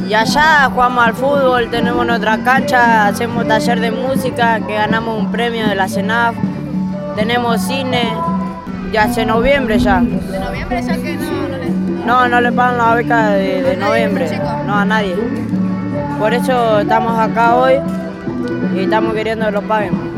Y allá jugamos al fútbol, tenemos nuestra cancha, hacemos taller de música, que ganamos un premio de la CENAF, tenemos cine, ya hace noviembre ya. ¿De noviembre ya que no le...? No le pagan la beca de noviembre, no a nadie. Por eso estamos acá hoy y estamos queriendo que lo paguen.